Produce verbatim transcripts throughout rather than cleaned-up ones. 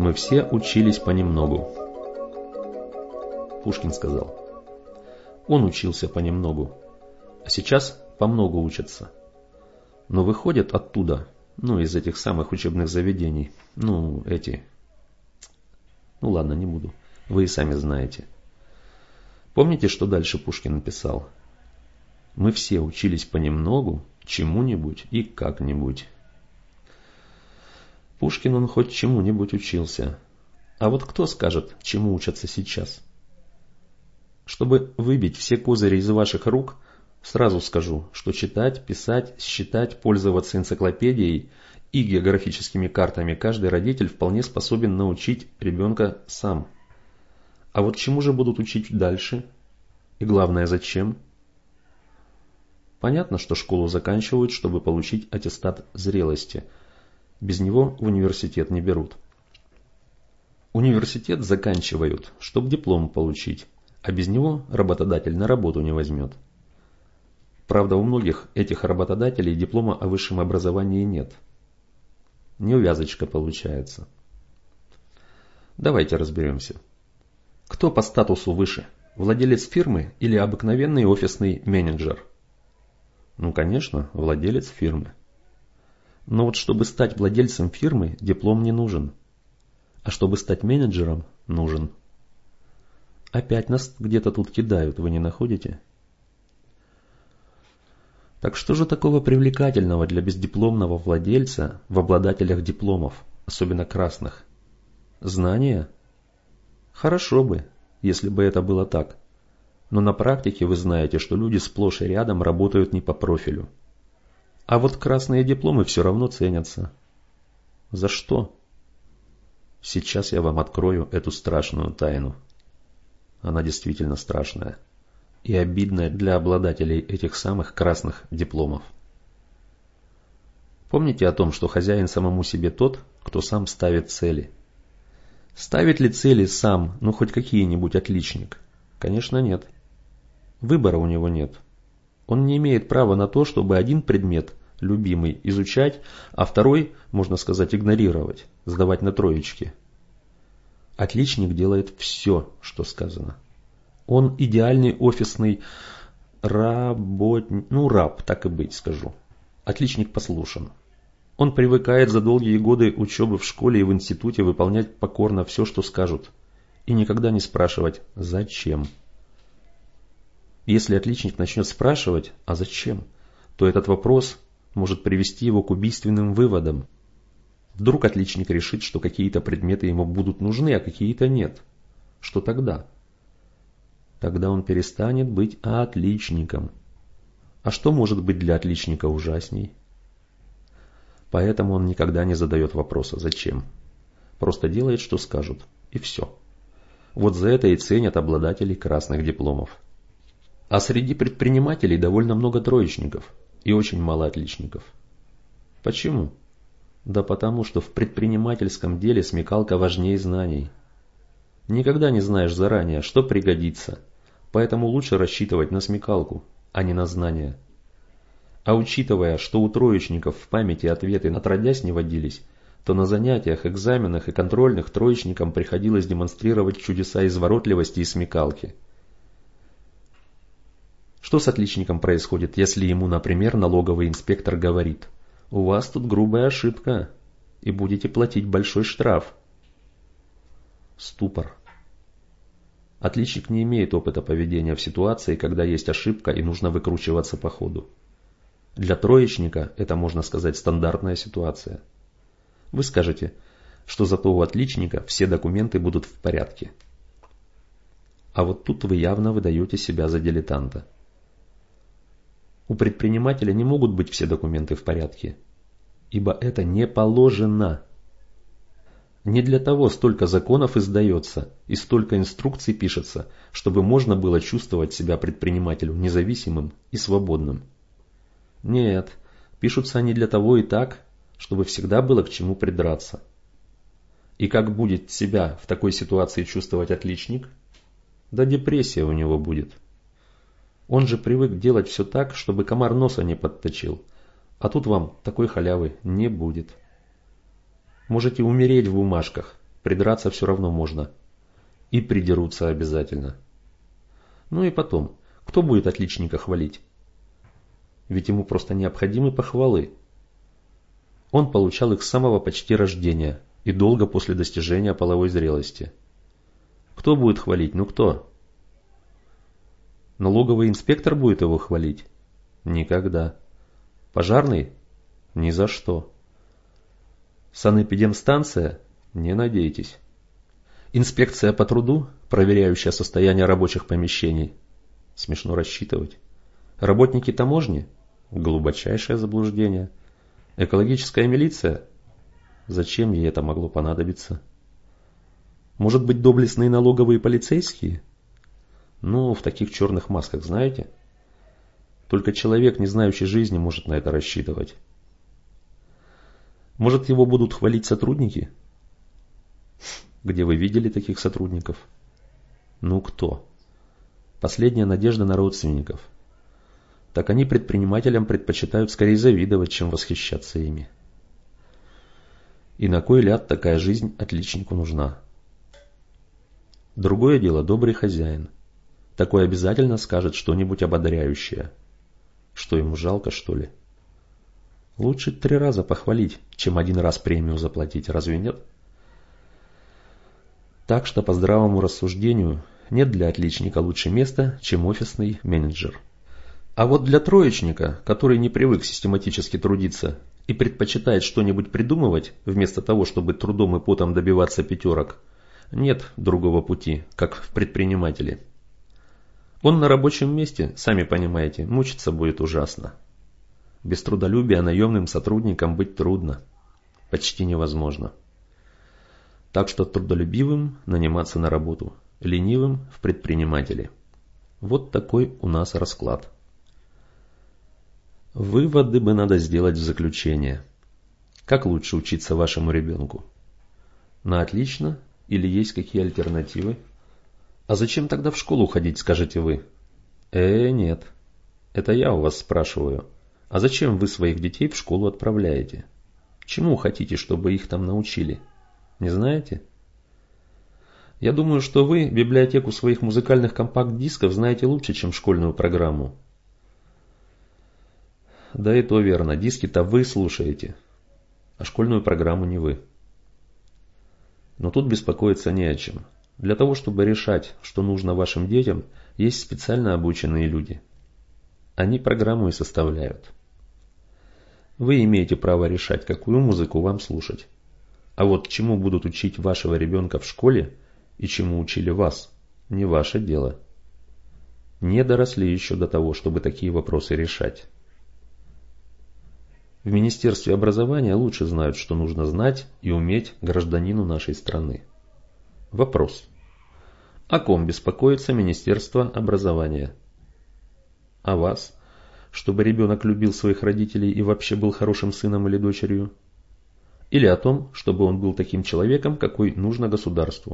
Мы все учились понемногу. Пушкин сказал. Он учился понемногу, а сейчас помногу учатся. Но выходят оттуда, ну, из этих самых учебных заведений, ну, эти... Ну, ладно, не буду. Вы и сами знаете. Помните, что дальше Пушкин написал? Мы все учились понемногу, чему-нибудь и как-нибудь. Пушкин, он хоть чему-нибудь учился. А вот кто скажет, чему учатся сейчас? Чтобы выбить все козыри из ваших рук, сразу скажу, что читать, писать, считать, пользоваться энциклопедией и географическими картами каждый родитель вполне способен научить ребенка сам. А вот чему же будут учить дальше? И главное, зачем? Понятно, что школу заканчивают, чтобы получить аттестат зрелости. Без него в университет не берут. Университет заканчивают, чтобы диплом получить, а без него работодатель на работу не возьмет. Правда, у многих этих работодателей диплома о высшем образовании нет. Неувязочка получается. Давайте разберемся. Кто по статусу выше? Владелец фирмы или обыкновенный офисный менеджер? Ну, конечно, владелец фирмы. Но вот чтобы стать владельцем фирмы, диплом не нужен. А чтобы стать менеджером, нужен. Опять нас где-то тут кидают, вы не находите? Так что же такого привлекательного для бездипломного владельца в обладателях дипломов, особенно красных? Знания? Хорошо бы, если бы это было так. Но на практике вы знаете, что люди сплошь и рядом работают не по профилю. А вот красные дипломы все равно ценятся. За что? Сейчас я вам открою эту страшную тайну. Она действительно страшная и обидная для обладателей этих самых красных дипломов. Помните о том, что хозяин самому себе тот, кто сам ставит цели? Ставит ли цели сам, ну хоть какие-нибудь отличник? Конечно, нет. Выбора у него нет. Он не имеет права на то, чтобы один предмет, любимый, изучать, а второй, можно сказать, игнорировать, сдавать на троечки. Отличник делает все, что сказано. Он идеальный офисный работник, ну раб, так и быть скажу. Отличник послушен. Он привыкает за долгие годы учебы в школе и в институте выполнять покорно все, что скажут, и никогда не спрашивать «зачем?». Если отличник начнет спрашивать «а зачем?», то этот вопрос может привести его к убийственным выводам. Вдруг отличник решит, что какие-то предметы ему будут нужны, а какие-то нет. Что тогда? Тогда он перестанет быть отличником. А что может быть для отличника ужасней? Поэтому он никогда не задает вопроса «зачем?». Просто делает, что скажут, и все. Вот за это и ценят обладателей красных дипломов. А среди предпринимателей довольно много троечников и очень мало отличников. Почему? Да потому, что в предпринимательском деле смекалка важнее знаний. Никогда не знаешь заранее, что пригодится, поэтому лучше рассчитывать на смекалку, а не на знания. А учитывая, что у троечников в памяти ответы отродясь не водились, то на занятиях, экзаменах и контрольных троечникам приходилось демонстрировать чудеса изворотливости и смекалки. Что с отличником происходит, если ему, например, налоговый инспектор говорит: «У вас тут грубая ошибка, и будете платить большой штраф»? Ступор. Отличник не имеет опыта поведения в ситуации, когда есть ошибка и нужно выкручиваться по ходу. Для троечника это, можно сказать, стандартная ситуация. Вы скажете, что зато у отличника все документы будут в порядке. А вот тут вы явно выдаете себя за дилетанта. У предпринимателя не могут быть все документы в порядке, ибо это не положено. Не для того столько законов издается и столько инструкций пишется, чтобы можно было чувствовать себя предпринимателю независимым и свободным. Нет, пишутся они для того и так, чтобы всегда было к чему придраться. И как будет себя в такой ситуации чувствовать отличник? Да депрессия у него будет. Он же привык делать все так, чтобы комар носа не подточил, а тут вам такой халявы не будет. Можете умереть в бумажках, придраться все равно можно. И придерутся обязательно. Ну и потом, кто будет отличника хвалить? Ведь ему просто необходимы похвалы. Он получал их с самого почти рождения и долго после достижения половой зрелости. Кто будет хвалить? Ну кто? Налоговый инспектор будет его хвалить? Никогда. Пожарный? Ни за что. Санэпидемстанция? Не надейтесь. Инспекция по труду, проверяющая состояние рабочих помещений? Смешно рассчитывать. Работники таможни? Глубочайшее заблуждение. Экологическая милиция? Зачем ей это могло понадобиться? Может быть, доблестные налоговые полицейские? Ну, в таких черных масках, знаете? Только человек, не знающий жизни, может на это рассчитывать. Может, его будут хвалить сотрудники? Где вы видели таких сотрудников? Ну, кто? Последняя надежда на родственников. Так они предпринимателям предпочитают скорее завидовать, чем восхищаться ими. И на кой ляд такая жизнь отличнику нужна? Другое дело добрый хозяин. Такой обязательно скажет что-нибудь ободряющее. Что ему жалко, что ли? Лучше три раза похвалить, чем один раз премию заплатить, разве нет? Так что по здравому рассуждению нет для отличника лучше места, чем офисный менеджер. А вот для троечника, который не привык систематически трудиться и предпочитает что-нибудь придумывать, вместо того, чтобы трудом и потом добиваться пятерок, нет другого пути, как в предпринимателе. Он на рабочем месте, сами понимаете, мучиться будет ужасно. Без трудолюбия наемным сотрудникам быть трудно, почти невозможно. Так что трудолюбивым наниматься на работу, ленивым в предприниматели. Вот такой у нас расклад. Выводы бы надо сделать в заключение. Как лучше учиться вашему ребенку? На отлично или есть какие альтернативы? А зачем тогда в школу ходить, скажете вы? Э, нет. Это я у вас спрашиваю. А зачем вы своих детей в школу отправляете? Чему хотите, чтобы их там научили? Не знаете? Я думаю, что вы библиотеку своих музыкальных компакт-дисков знаете лучше, чем школьную программу. Да и то верно, диски-то вы слушаете, а школьную программу не вы. Но тут беспокоиться не о чем. Для того, чтобы решать, что нужно вашим детям, есть специально обученные люди. Они программу и составляют. Вы имеете право решать, какую музыку вам слушать. А вот чему будут учить вашего ребенка в школе и чему учили вас, не ваше дело. Не доросли еще до того, чтобы такие вопросы решать. В Министерстве образования лучше знают, что нужно знать и уметь гражданину нашей страны. Вопрос. О ком беспокоится Министерство образования? О вас? Чтобы ребенок любил своих родителей и вообще был хорошим сыном или дочерью? Или о том, чтобы он был таким человеком, какой нужно государству?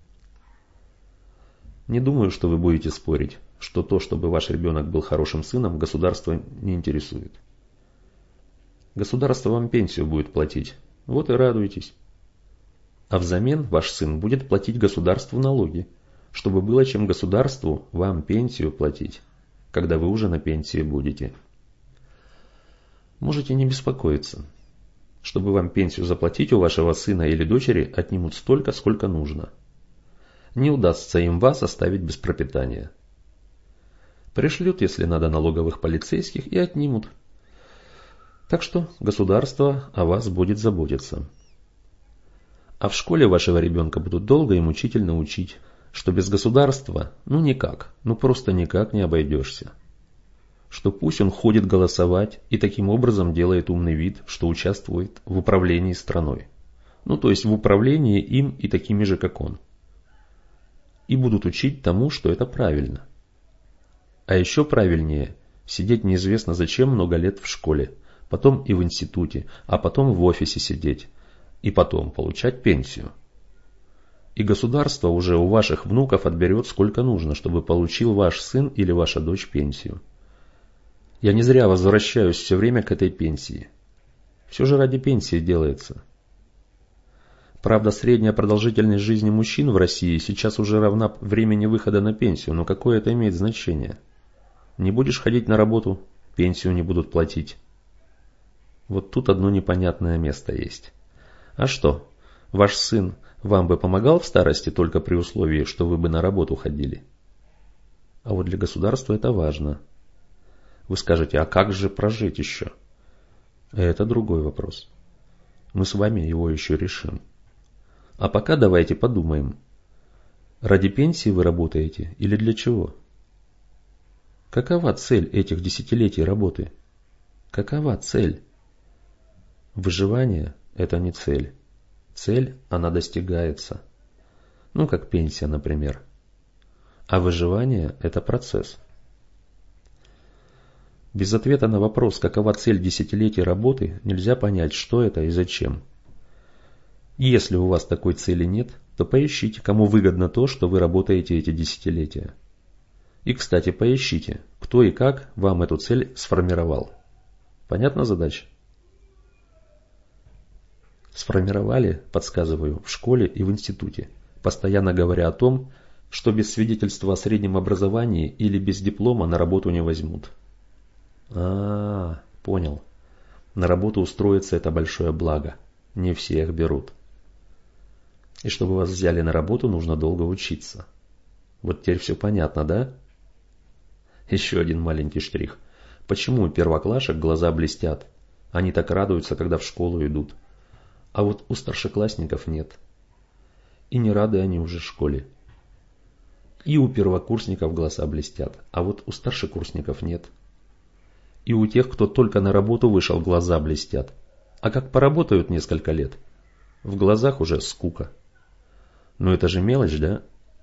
Не думаю, что вы будете спорить, что то, чтобы ваш ребенок был хорошим сыном, государство не интересует. Государство вам пенсию будет платить, вот и радуйтесь. А взамен ваш сын будет платить государству налоги, чтобы было чем государству вам пенсию платить, когда вы уже на пенсии будете. Можете не беспокоиться. Чтобы вам пенсию заплатить, у вашего сына или дочери отнимут столько, сколько нужно. Не удастся им вас оставить без пропитания. Пришлют, если надо, налоговых полицейских и отнимут. Так что государство о вас будет заботиться. А в школе вашего ребенка будут долго и мучительно учить, что без государства ну никак, ну просто никак не обойдешься. Что пусть он ходит голосовать и таким образом делает умный вид, что участвует в управлении страной. Ну то есть в управлении им и такими же, как он. И будут учить тому, что это правильно. А еще правильнее сидеть неизвестно зачем много лет в школе, потом и в институте, а потом в офисе сидеть, и потом получать пенсию. И государство уже у ваших внуков отберет сколько нужно, чтобы получил ваш сын или ваша дочь пенсию. Я не зря возвращаюсь все время к этой пенсии. Все же ради пенсии делается. Правда, средняя продолжительность жизни мужчин в России сейчас уже равна времени выхода на пенсию, но какое это имеет значение? Не будешь ходить на работу, пенсию не будут платить. Вот тут одно непонятное место есть. А что, ваш сын вам бы помогал в старости только при условии, что вы бы на работу ходили? А вот для государства это важно. Вы скажете, а как же прожить еще? Это другой вопрос. Мы с вами его еще решим. А пока давайте подумаем. Ради пенсии вы работаете или для чего? Какова цель этих десятилетий работы? Какова цель? Выживание – это не цель. Цель, она достигается. Ну, как пенсия, например. А выживание – это процесс. Без ответа на вопрос, какова цель десятилетий работы, нельзя понять, что это и зачем. Если у вас такой цели нет, то поищите, кому выгодно то, что вы работаете эти десятилетия. И, кстати, поищите, кто и как вам эту цель сформировал. Понятна задача? Сформировали, подсказываю, в школе и в институте, постоянно говоря о том, что без свидетельства о среднем образовании или без диплома на работу не возьмут. А, понял. На работу устроиться – это большое благо. Не всех берут. И чтобы вас взяли на работу, нужно долго учиться. Вот теперь все понятно, да? Еще один маленький штрих. Почему у первоклашек глаза блестят? Они так радуются, когда в школу идут. А вот у старшеклассников нет. И не рады они уже школе. И у первокурсников глаза блестят, а вот у старшекурсников нет. И у тех, кто только на работу вышел, глаза блестят. А как поработают несколько лет, в глазах уже скука. Но это же мелочь, да?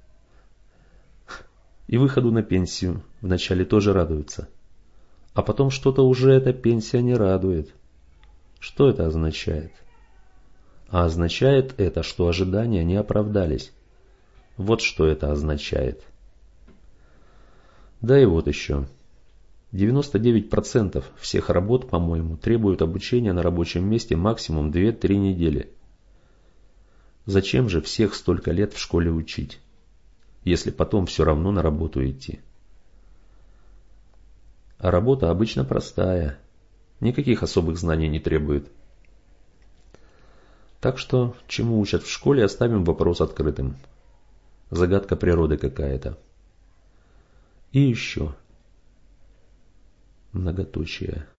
И выходу на пенсию вначале тоже радуются. А потом что-то уже эта пенсия не радует. Что это означает? А означает это, что ожидания не оправдались. Вот что это означает. Да и вот еще. девяносто девять процентов всех работ, по-моему, требуют обучения на рабочем месте максимум две-три недели. Зачем же всех столько лет в школе учить, если потом все равно на работу идти? А работа обычно простая, никаких особых знаний не требует. Так что, чему учат в школе, оставим вопрос открытым. Загадка природы какая-то. И еще. Многоточие.